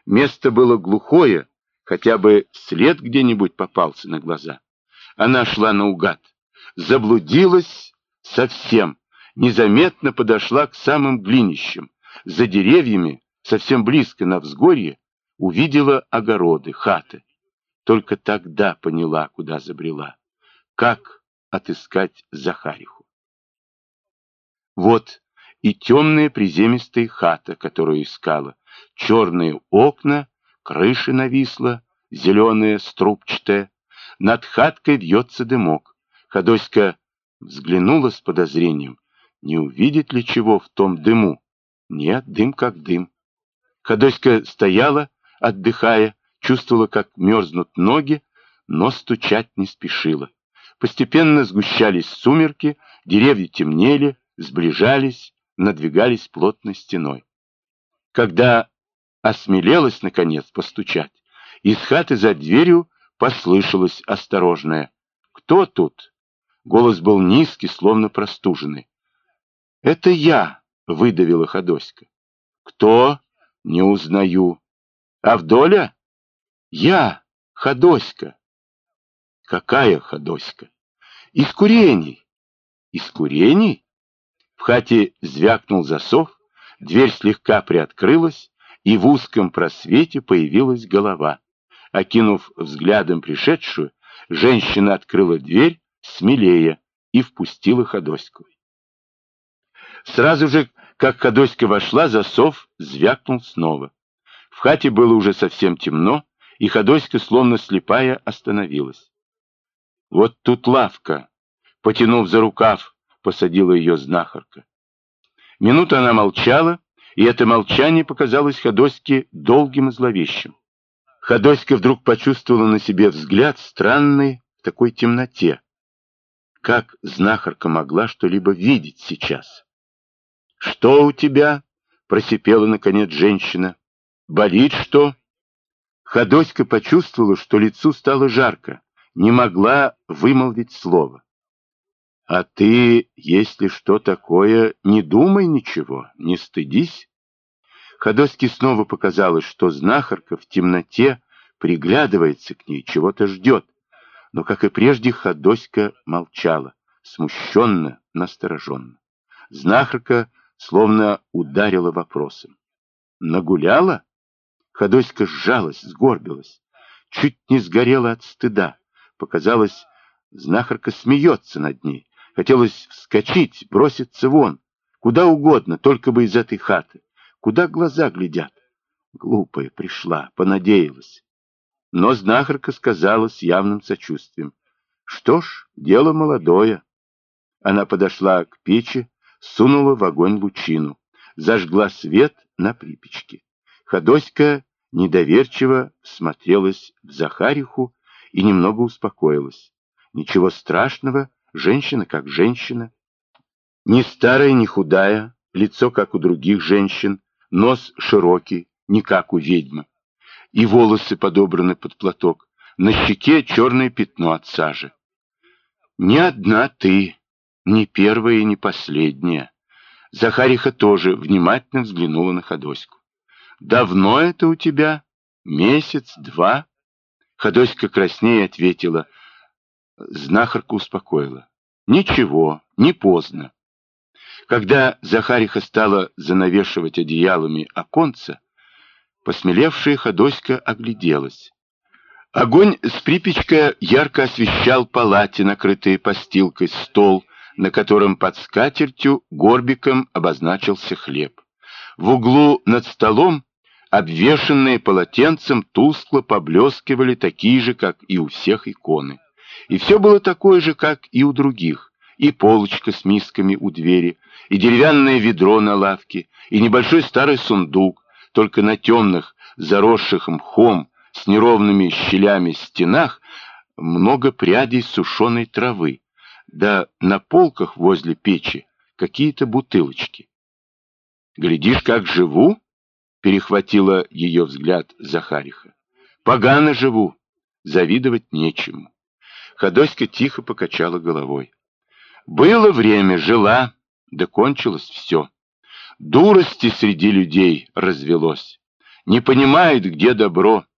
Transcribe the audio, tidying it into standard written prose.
Место было глухое, хотя бы след где-нибудь попался на глаза. Она шла наугад, заблудилась совсем, незаметно подошла к самым глинищам. За деревьями, совсем близко на взгорье, увидела огороды, хаты. Только тогда поняла, куда забрела. Как отыскать Захариху. Вот и темная приземистая хата, которую искала. Черные окна, крыша нависла, зеленая, струбчатая. Над хаткой вьется дымок. Ходоська взглянула с подозрением. Не увидит ли чего в том дыму? Нет, дым как дым. Ходоська стояла, отдыхая, чувствовала, как мерзнут ноги, но стучать не спешила. Постепенно сгущались сумерки, деревья темнели, сближались, надвигались плотной стеной. Когда осмелелась, наконец, постучать, из хаты за дверью послышалось осторожное: «Кто тут?» Голос был низкий, словно простуженный. «Это я», — выдавила Ходоська. «Кто?» «Не узнаю». «Авдоля?» «Я, Ходоська». «Какая Ходоська?» «Из курений». «Из курений?» В хате звякнул засов, дверь слегка приоткрылась, и в узком просвете появилась голова. Окинув взглядом пришедшую, женщина открыла дверь смелее и впустила Ходоську. Сразу же, как Ходоська вошла, засов звякнул снова. В хате было уже совсем темно, и Ходоська, словно слепая, остановилась. «Вот тут лавка», — потянув за рукав, посадила ее знахарка. Минуту она молчала, и это молчание показалось Ходоське долгим и зловещим. Ходоська вдруг почувствовала на себе взгляд странный в такой темноте. Как знахарка могла что-либо видеть сейчас? «Что у тебя?» — просипела, наконец, женщина. «Болит что?» Ходоська почувствовала, что лицу стало жарко, не могла вымолвить слова. «А ты, если что такое, не думай ничего, не стыдись». Ходоське снова показалось, что знахарка в темноте приглядывается к ней, чего-то ждет. Но, как и прежде, Ходоська молчала, смущенно, настороженно. Знахарка словно ударила вопросом. «Нагуляла?» Ходоська сжалась, сгорбилась, чуть не сгорела от стыда. Показалось, знахарка смеется над ней. Хотелось вскочить, броситься вон, куда угодно, только бы из этой хаты. Куда глаза глядят? Глупая пришла, понадеялась. Но знахарка сказала с явным сочувствием: «Что ж, дело молодое». Она подошла к печи, сунула в огонь лучину, зажгла свет на припечке. Ходоська недоверчиво смотрелась в Захариху и немного успокоилась. Ничего страшного, женщина как женщина. Не старая, не худая, лицо как у других женщин, нос широкий, не как у ведьмы. И волосы подобраны под платок, на щеке черное пятно от сажи. «Не одна ты, не первая и не последняя». Захариха тоже внимательно взглянула на Ходоську. «Давно это у тебя? Месяц, два?» Ходоська краснее ответила. Знахарка успокоила: «Ничего, не поздно». Когда Захариха стала занавешивать одеялами оконца, посмелевшая Ходоська огляделась. Огонь с припечка ярко освещал палати, накрытые постилкой, стол, на котором под скатертью горбиком обозначился хлеб. В углу над столом, обвешанные полотенцем, тускло поблескивали такие же, как и у всех, иконы. И все было такое же, как и у других. И полочка с мисками у двери, и деревянное ведро на лавке, и небольшой старый сундук, только на темных, заросших мхом, с неровными щелями стенах много прядей сушеной травы, да на полках возле печи какие-то бутылочки. «Глядишь, как живу?» — перехватила ее взгляд Захариха. «Погано живу, завидовать нечему». Ходоська тихо покачала головой. «Было время, жила, да кончилось все. Дурости среди людей развелось. не понимает, где добро.